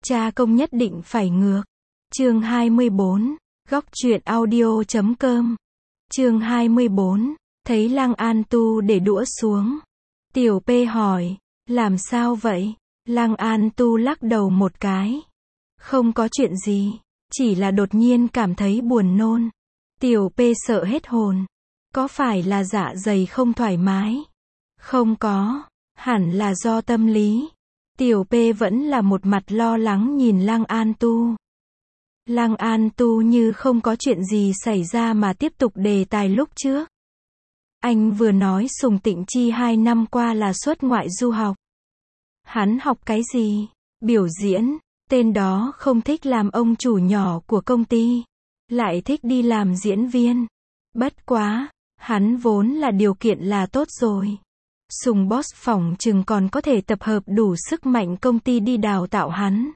Cha công nhất định phải ngược. Chương 24. Góc truyện audio.com. Chương 24. Thấy Lăng An Tu để đũa xuống. Tiểu P hỏi, làm sao vậy? Lăng An Tu lắc đầu một cái. Không có chuyện gì, chỉ là đột nhiên cảm thấy buồn nôn. Tiểu P sợ hết hồn. Có phải là dạ dày không thoải mái? Không có, hẳn là do tâm lý. Tiểu P vẫn là một mặt lo lắng nhìn Lăng An Tu. Lăng An Tu như không có chuyện gì xảy ra mà tiếp tục đề tài lúc trước. Anh vừa nói Sùng Tịnh Chi 2 năm qua là xuất ngoại du học. Hắn học cái gì? Biểu diễn. Tên đó không thích làm ông chủ nhỏ của công ty, lại thích đi làm diễn viên. Bất quá, hắn vốn là điều kiện là tốt rồi. Sùng boss phỏng chừng còn có thể tập hợp đủ sức mạnh công ty đi đào tạo hắn.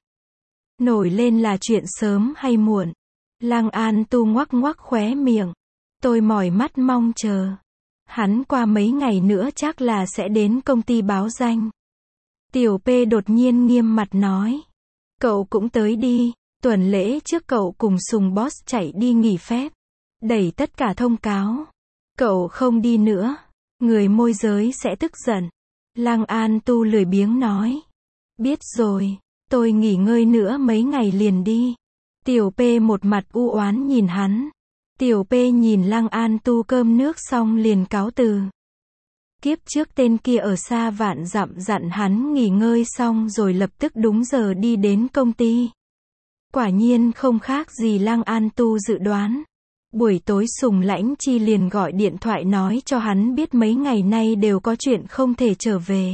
Nổi lên là chuyện sớm hay muộn. Lăng An Tu ngoắc ngoắc khóe miệng. Tôi mỏi mắt mong chờ. Hắn qua mấy ngày nữa chắc là sẽ đến công ty báo danh. Tiểu P đột nhiên nghiêm mặt nói. Cậu cũng tới đi. Tuần lễ trước cậu cùng Sùng boss chạy đi nghỉ phép. Đẩy tất cả thông cáo. Cậu không đi nữa, người môi giới sẽ tức giận. Lăng An Tu lười biếng nói. Biết rồi, tôi nghỉ ngơi nữa mấy ngày liền đi. Tiểu P một mặt u oán nhìn hắn. Tiểu P nhìn Lăng An Tu cơm nước xong liền cáo từ. Kiếp trước tên kia ở xa vạn dặm dặn hắn nghỉ ngơi xong rồi lập tức đúng giờ đi đến công ty. Quả nhiên không khác gì Lăng An Tu dự đoán. Buổi tối Sùng Lãnh Chi liền gọi điện thoại nói cho hắn biết mấy ngày nay đều có chuyện không thể trở về.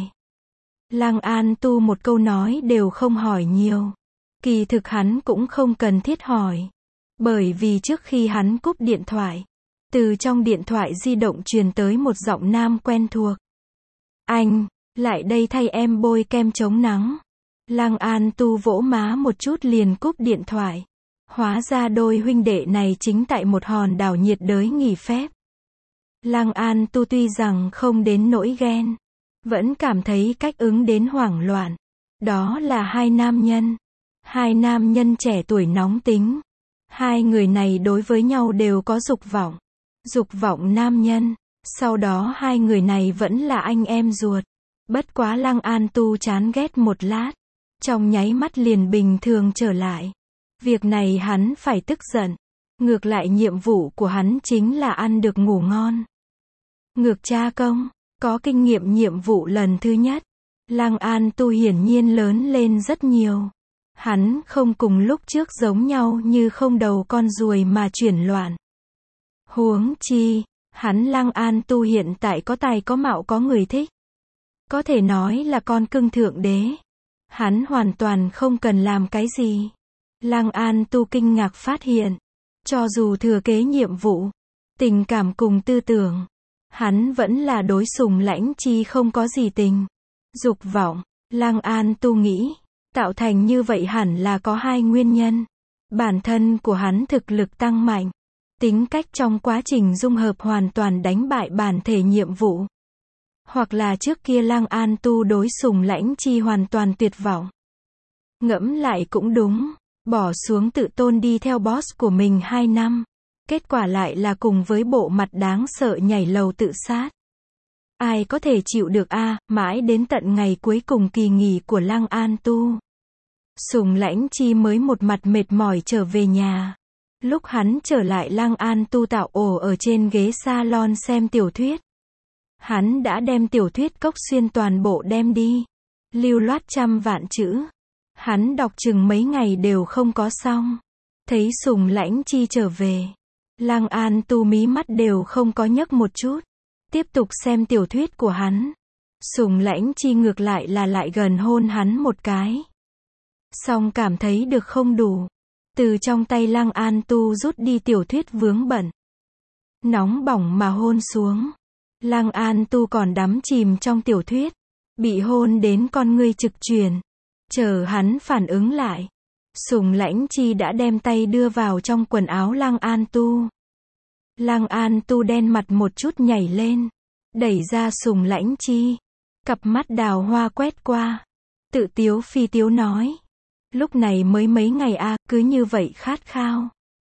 Lăng An Tu một câu nói đều không hỏi nhiều. Kỳ thực hắn cũng không cần thiết hỏi. Bởi vì trước khi hắn cúp điện thoại, từ trong điện thoại di động truyền tới một giọng nam quen thuộc. Anh, lại đây thay em bôi kem chống nắng. Lăng An Tu vỗ má một chút liền cúp điện thoại. Hóa ra đôi huynh đệ này chính tại một hòn đảo nhiệt đới nghỉ phép. Lăng An Tu tuy rằng không đến nỗi ghen, vẫn cảm thấy cách ứng đến hoảng loạn. Đó là hai nam nhân trẻ tuổi nóng tính. Hai người này đối với nhau đều có dục vọng nam nhân. Sau đó hai người này vẫn là anh em ruột. Bất quá Lăng An Tu chán ghét một lát, trong nháy mắt liền bình thường trở lại. Việc này hắn phải tức giận. Ngược lại nhiệm vụ của hắn chính là ăn được ngủ ngon. Ngược cha công, có kinh nghiệm nhiệm vụ lần thứ nhất. Lăng An Tu hiển nhiên lớn lên rất nhiều. Hắn không cùng lúc trước giống nhau như không đầu con ruồi mà chuyển loạn. Huống chi, hắn Lăng An Tu hiện tại có tài có mạo có người thích. Có thể nói là con cưng thượng đế. Hắn hoàn toàn không cần làm cái gì. Lăng An Tu kinh ngạc phát hiện, cho dù thừa kế nhiệm vụ, tình cảm cùng tư tưởng, hắn vẫn là đối Sùng Lãnh Chi không có gì tình. Dục vọng, Lăng An Tu nghĩ, tạo thành như vậy hẳn là có hai nguyên nhân. Bản thân của hắn thực lực tăng mạnh, tính cách trong quá trình dung hợp hoàn toàn đánh bại bản thể nhiệm vụ. Hoặc là trước kia Lăng An Tu đối Sùng Lãnh Chi hoàn toàn tuyệt vọng. Ngẫm lại cũng đúng. Bỏ xuống tự tôn đi theo boss của mình 2 năm. Kết quả lại là cùng với bộ mặt đáng sợ nhảy lầu tự sát. Ai có thể chịu được mãi đến tận ngày cuối cùng kỳ nghỉ của Lăng An Tu. Sùng Lãnh Chi mới một mặt mệt mỏi trở về nhà. Lúc hắn trở lại Lăng An Tu tạo ổ ở trên ghế salon xem tiểu thuyết. Hắn đã đem tiểu thuyết Cốc Xuyên toàn bộ đem đi. Lưu loát trăm vạn chữ. Hắn đọc chừng mấy ngày đều không có xong. Thấy Sùng Lãnh Chi trở về, Lăng An Tu mí mắt đều không có nhấc một chút. Tiếp tục xem tiểu thuyết của hắn. Sùng Lãnh Chi ngược lại là lại gần hôn hắn một cái. Xong cảm thấy được không đủ. Từ trong tay Lăng An Tu rút đi tiểu thuyết vướng bẩn. Nóng bỏng mà hôn xuống. Lăng An Tu còn đắm chìm trong tiểu thuyết. Bị hôn đến con ngươi trực chuyển. Chờ hắn phản ứng lại, Sùng Lãnh Chi đã đem tay đưa vào trong quần áo Lăng An Tu. Lăng An Tu đen mặt một chút nhảy lên, đẩy ra Sùng Lãnh Chi. Cặp mắt đào hoa quét qua, tự tiếu phi tiếu nói. Lúc này mới mấy ngày à, cứ như vậy khát khao.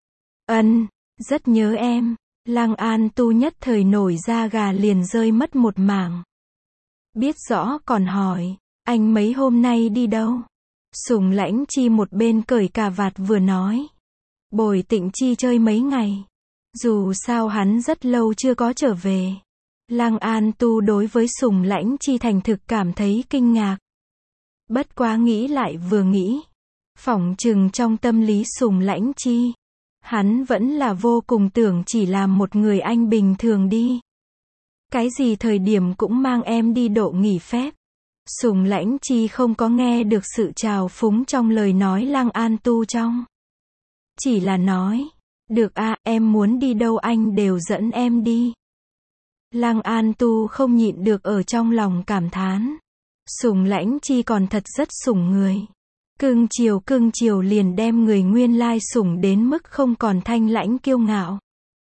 Rất nhớ em. Lăng An Tu nhất thời nổi da gà liền rơi mất một mảng. Biết rõ còn hỏi, anh mấy hôm nay đi đâu? Sùng Lãnh Chi một bên cởi cà vạt vừa nói. Bồi Tịnh Chi chơi mấy ngày. Dù sao hắn rất lâu chưa có trở về. Lăng An Tu đối với Sùng Lãnh Chi thành thực cảm thấy kinh ngạc. Bất quá nghĩ lại vừa nghĩ. Phỏng chừng trong tâm lý Sùng Lãnh Chi. Hắn vẫn là vô cùng tưởng chỉ là một người anh bình thường đi. Cái gì thời điểm cũng mang em đi độ nghỉ phép. Sùng Lãnh Chi không có nghe được sự trào phúng trong lời nói Lăng An Tu trong. Chỉ là nói, được à, em muốn đi đâu anh đều dẫn em đi. Lăng An Tu không nhịn được ở trong lòng cảm thán. Sùng Lãnh Chi còn thật rất sủng người. Cưng chiều liền đem người nguyên lai sủng đến mức không còn thanh lãnh kiêu ngạo.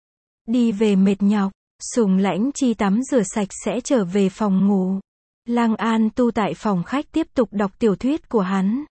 Đi về mệt nhọc, Sùng Lãnh Chi tắm rửa sạch sẽ trở về phòng ngủ. Lăng An Tu tại phòng khách tiếp tục đọc tiểu thuyết của hắn.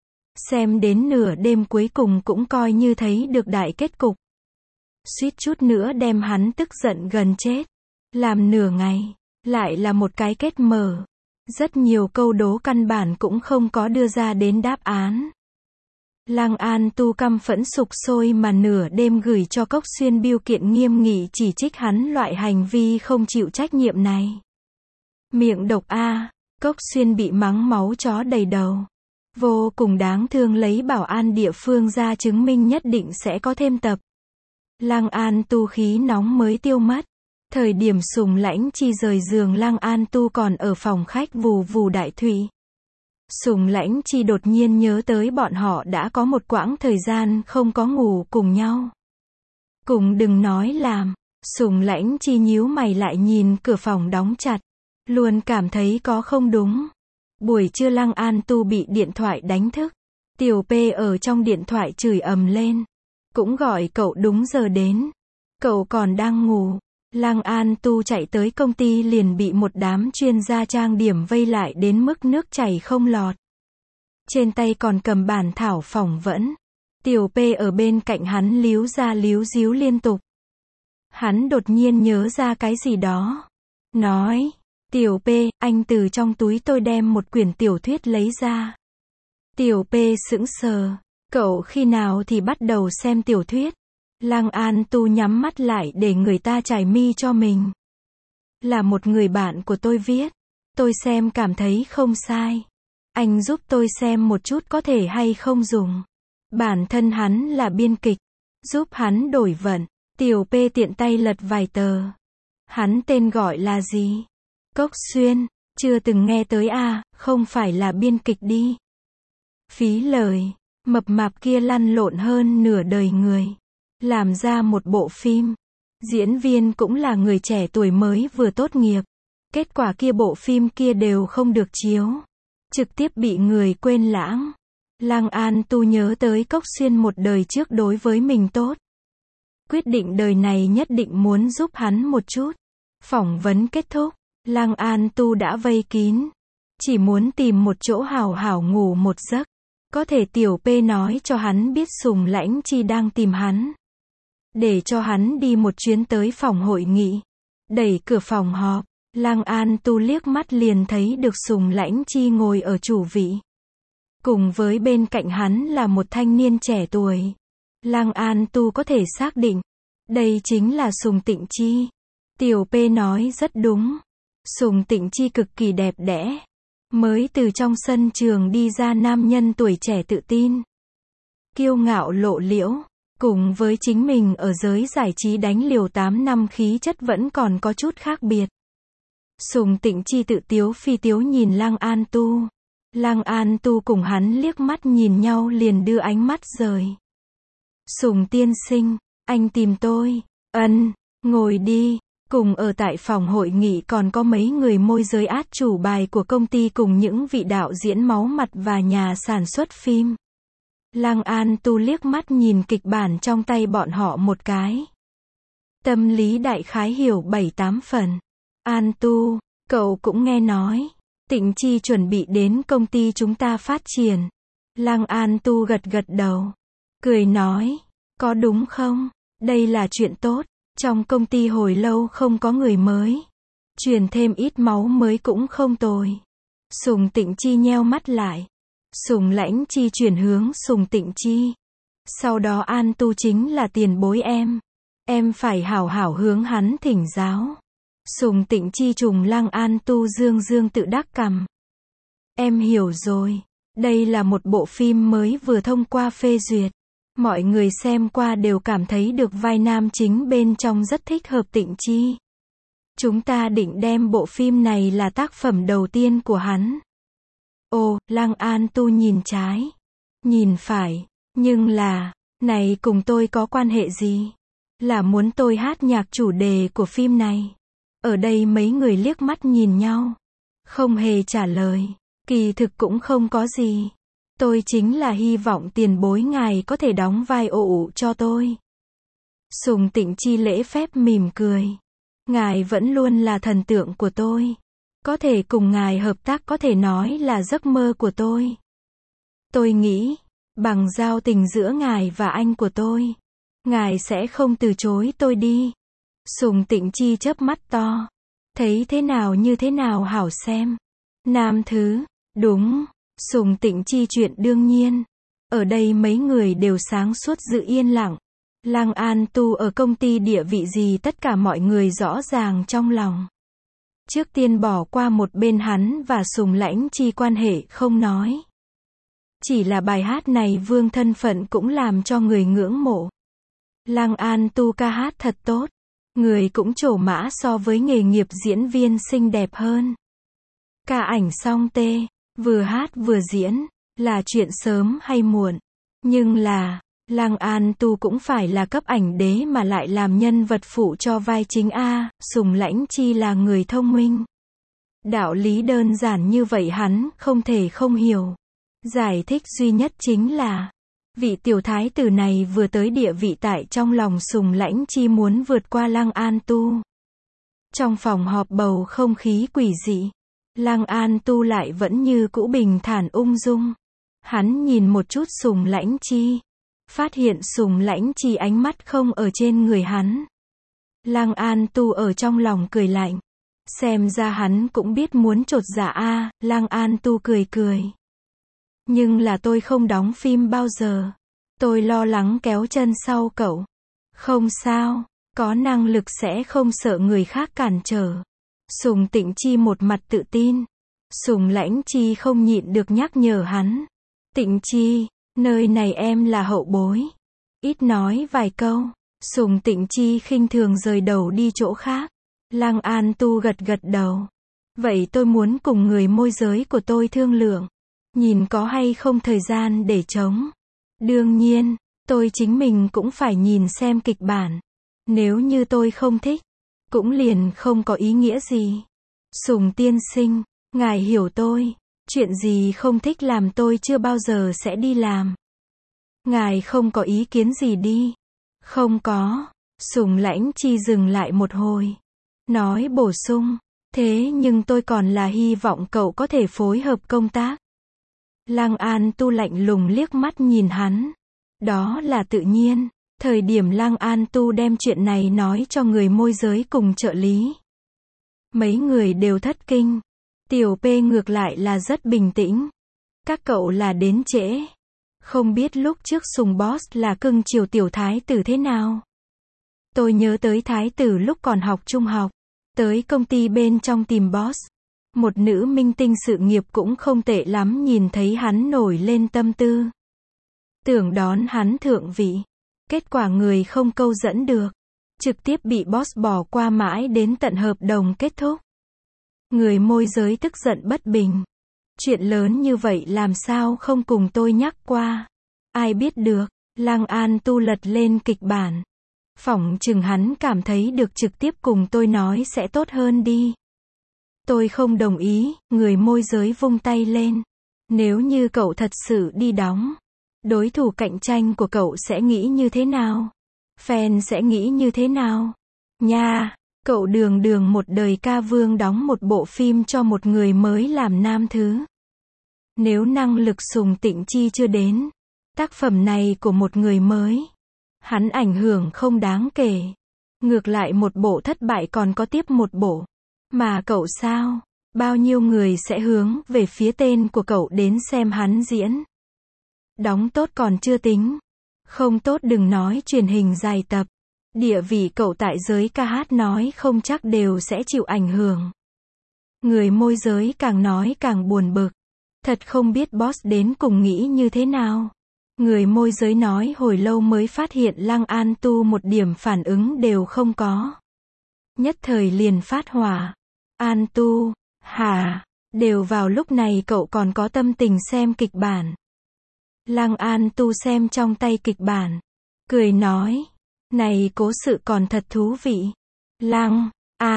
Xem đến nửa đêm cuối cùng cũng coi như thấy được đại kết cục. Suýt chút nữa đem hắn tức giận gần chết. Làm nửa ngày, lại là một cái kết mở. Rất nhiều câu đố căn bản cũng không có đưa ra đến đáp án. Lăng An Tu căm phẫn sục sôi mà nửa đêm gửi cho Cốc Xuyên biêu kiện nghiêm nghị chỉ trích hắn loại hành vi không chịu trách nhiệm này. Miệng độc a, Cốc Xuyên bị mắng máu chó đầy đầu. Vô cùng đáng thương lấy bảo an địa phương ra chứng minh nhất định sẽ có thêm tập. Lăng An Tu khí nóng mới tiêu mất. Thời điểm Sùng Lãnh Chi rời giường Lăng An Tu còn ở phòng khách vù vù đại thủy. Sùng Lãnh Chi đột nhiên nhớ tới bọn họ đã có một quãng thời gian không có ngủ cùng nhau. Cùng đừng nói làm. Sùng Lãnh Chi nhíu mày lại nhìn cửa phòng đóng chặt. Luôn cảm thấy có không đúng. Buổi trưa Lăng An Tu bị điện thoại đánh thức. Tiểu P ở trong điện thoại chửi ầm lên. Cũng gọi cậu đúng giờ đến. Cậu còn đang ngủ. Lăng An Tu chạy tới công ty liền bị một đám chuyên gia trang điểm vây lại đến mức nước chảy không lọt. Trên tay còn cầm bản thảo phỏng vấn. Tiểu P ở bên cạnh hắn líu ra líu díu liên tục. Hắn đột nhiên nhớ ra cái gì đó. Nói, Tiểu P, anh từ trong túi tôi đem một quyển tiểu thuyết lấy ra. Tiểu P sững sờ. Cậu khi nào thì bắt đầu xem tiểu thuyết? Lăng An Tu nhắm mắt lại để người ta chải mi cho mình. Là một người bạn của tôi viết. Tôi xem cảm thấy không sai. Anh giúp tôi xem một chút có thể hay không dùng. Bản thân hắn là biên kịch. Giúp hắn đổi vận. Tiểu P tiện tay lật vài tờ. Hắn tên gọi là gì? Cốc Xuyên. Chưa từng nghe tới à, không phải là biên kịch đi. Phí lời. Mập mạp kia lăn lộn hơn nửa đời người. Làm ra một bộ phim. Diễn viên cũng là người trẻ tuổi mới vừa tốt nghiệp. Kết quả kia bộ phim kia đều không được chiếu. Trực tiếp bị người quên lãng. Lăng An Tu nhớ tới Cốc Xuyên một đời trước đối với mình tốt. Quyết định đời này nhất định muốn giúp hắn một chút. Phỏng vấn kết thúc. Lăng An Tu đã vây kín. Chỉ muốn tìm một chỗ hào hảo ngủ một giấc. Có thể Tiểu P nói cho hắn biết Sùng Lãnh Chi đang tìm hắn. Để cho hắn đi một chuyến tới phòng hội nghị. Đẩy cửa phòng họp. Lăng An Tu liếc mắt liền thấy được Sùng Lãnh Chi ngồi ở chủ vị. Cùng với bên cạnh hắn là một thanh niên trẻ tuổi. Lăng An Tu có thể xác định. Đây chính là Sùng Tịnh Chi. Tiểu P nói rất đúng. Sùng Tịnh Chi cực kỳ đẹp đẽ. Mới từ trong sân trường đi ra nam nhân tuổi trẻ tự tin. Kiêu ngạo lộ liễu. Cùng với chính mình ở giới giải trí đánh liều 8 năm khí chất vẫn còn có chút khác biệt. Sùng Tịnh Chi tự tiếu phi tiếu nhìn Lăng An Tu. Lăng An Tu cùng hắn liếc mắt nhìn nhau liền đưa ánh mắt rời. Sùng tiên sinh, anh tìm tôi. Ngồi đi. Cùng ở tại phòng hội nghị còn có mấy người môi giới át chủ bài của công ty cùng những vị đạo diễn máu mặt và nhà sản xuất phim. Lăng An Tu liếc mắt nhìn kịch bản trong tay bọn họ một cái. Tâm lý đại khái hiểu 7-8 phần. An Tu, cậu cũng nghe nói. Tịnh Chi chuẩn bị đến công ty chúng ta phát triển. Lăng An Tu gật gật đầu. Cười nói, có đúng không? Đây là chuyện tốt. Trong công ty hồi lâu không có người mới. Truyền thêm ít máu mới cũng không tồi. Sùng Tịnh Chi nheo mắt lại. Sùng Lãnh Chi chuyển hướng Sùng Tịnh Chi. Sau đó An Tu chính là tiền bối em. Em phải hảo hảo hướng hắn thỉnh giáo. Sùng Tịnh Chi trùng Lăng An Tu dương dương tự đắc cằm. Em hiểu rồi. Đây là một bộ phim mới vừa thông qua phê duyệt. Mọi người xem qua đều cảm thấy được vai nam chính bên trong rất thích hợp Tịnh Chi. Chúng ta định đem bộ phim này là tác phẩm đầu tiên của hắn. Ồ, Lăng An Tu nhìn trái, nhìn phải, nhưng là, này cùng tôi có quan hệ gì? Là muốn tôi hát nhạc chủ đề của phim này. Ở đây mấy người liếc mắt nhìn nhau, không hề trả lời, kỳ thực cũng không có gì. Tôi chính là hy vọng tiền bối ngài có thể đóng vai ụ cho tôi. Sùng Tịnh Chi lễ phép mỉm cười. Ngài vẫn luôn là thần tượng của tôi. Có thể cùng ngài hợp tác có thể nói là giấc mơ của tôi. Tôi nghĩ, bằng giao tình giữa ngài và anh của tôi, ngài sẽ không từ chối tôi đi. Sùng Tịnh Chi chớp mắt to. Thấy thế nào như thế nào hảo xem. Nam thứ, đúng. Sùng Tịnh Chi chuyện đương nhiên. Ở đây mấy người đều sáng suốt giữ yên lặng. Lăng An Tu ở công ty địa vị gì tất cả mọi người rõ ràng trong lòng. Trước tiên bỏ qua một bên hắn và Sùng Lãnh Chi quan hệ không nói. Chỉ là bài hát này vương thân phận cũng làm cho người ngưỡng mộ. Lăng An Tu ca hát thật tốt. Người cũng trổ mã so với nghề nghiệp diễn viên xinh đẹp hơn. Ca ảnh song tê, vừa hát vừa diễn, là chuyện sớm hay muộn. Nhưng là, Lăng An Tu cũng phải là cấp ảnh đế mà lại làm nhân vật phụ cho vai chính A, Sùng Lãnh Chi là người thông minh. Đạo lý đơn giản như vậy hắn không thể không hiểu. Giải thích duy nhất chính là, vị tiểu thái tử này vừa tới địa vị tại trong lòng Sùng Lãnh Chi muốn vượt qua Lăng An Tu. Trong phòng họp bầu không khí quỷ dị, Lăng An Tu lại vẫn như cũ bình thản ung dung. Hắn nhìn một chút Sùng Lãnh Chi, phát hiện Sùng Lãnh Chi ánh mắt không ở trên người hắn. Lăng An Tu ở trong lòng cười lạnh. Xem ra hắn cũng biết muốn chột dạ a. Lăng An Tu cười cười. Nhưng là tôi không đóng phim bao giờ. Tôi lo lắng kéo chân sau cậu. Không sao, có năng lực sẽ không sợ người khác cản trở. Sùng Tịnh Chi một mặt tự tin. Sùng Lãnh Chi không nhịn được nhắc nhở hắn. Tịnh Chi, nơi này em là hậu bối. Ít nói vài câu. Sùng Tịnh Chi khinh thường rời đầu đi chỗ khác. Lăng An Tu gật gật đầu. Vậy tôi muốn cùng người môi giới của tôi thương lượng. Nhìn có hay không thời gian để trống. Đương nhiên, tôi chính mình cũng phải nhìn xem kịch bản. Nếu như tôi không thích, cũng liền không có ý nghĩa gì. Sùng tiên sinh, ngài hiểu tôi. Chuyện gì không thích làm tôi chưa bao giờ sẽ đi làm. Ngài không có ý kiến gì đi. Không có. Sùng Lãnh Chi dừng lại một hồi. Nói bổ sung. Thế nhưng tôi còn là hy vọng cậu có thể phối hợp công tác. Lăng An Tu lạnh lùng liếc mắt nhìn hắn. Đó là tự nhiên. Thời điểm Lăng An Tu đem chuyện này nói cho người môi giới cùng trợ lý. Mấy người đều thất kinh. Tiểu P ngược lại là rất bình tĩnh. Các cậu là đến trễ. Không biết lúc trước Sùng Boss là cưng chiều tiểu thái tử thế nào. Tôi nhớ tới thái tử lúc còn học trung học. Tới công ty bên trong tìm boss. Một nữ minh tinh sự nghiệp cũng không tệ lắm nhìn thấy hắn nổi lên tâm tư. Tưởng đón hắn thượng vị. Kết quả người không câu dẫn được. Trực tiếp bị boss bỏ qua mãi đến tận hợp đồng kết thúc. Người môi giới tức giận bất bình. Chuyện lớn như vậy làm sao không cùng tôi nhắc qua. Ai biết được. Lăng An Tu lật lên kịch bản. Phỏng chừng hắn cảm thấy được trực tiếp cùng tôi nói sẽ tốt hơn đi. Tôi không đồng ý. Người môi giới vung tay lên. Nếu như cậu thật sự đi đóng, đối thủ cạnh tranh của cậu sẽ nghĩ như thế nào? Fan sẽ nghĩ như thế nào? Nha, cậu đường đường một đời ca vương đóng một bộ phim cho một người mới làm nam thứ. Nếu năng lực Sùng Tịnh Chi chưa đến, tác phẩm này của một người mới, hắn ảnh hưởng không đáng kể. Ngược lại một bộ thất bại còn có tiếp một bộ. Mà cậu sao? Bao nhiêu người sẽ hướng về phía tên của cậu đến xem hắn diễn. Đóng tốt còn chưa tính. Không tốt đừng nói truyền hình dài tập. Địa vị cậu tại giới ca hát nói không chắc đều sẽ chịu ảnh hưởng. Người môi giới càng nói càng buồn bực. Thật không biết boss đến cùng nghĩ như thế nào. Người môi giới nói hồi lâu mới phát hiện Lăng An Tu một điểm phản ứng đều không có. Nhất thời liền phát hỏa. An Tu, hả? Đều vào lúc này cậu còn có tâm tình xem kịch bản. Lăng An Tu xem trong tay kịch bản. Cười nói. Này cố sự còn thật thú vị. Lăng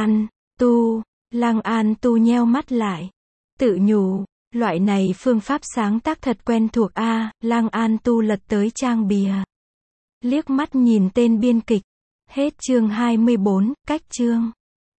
An Tu nheo mắt lại. Tự nhủ. Loại này phương pháp sáng tác thật quen thuộc a. Lăng An Tu lật tới trang bìa. Liếc mắt nhìn tên biên kịch. Hết chương 24, cách chương.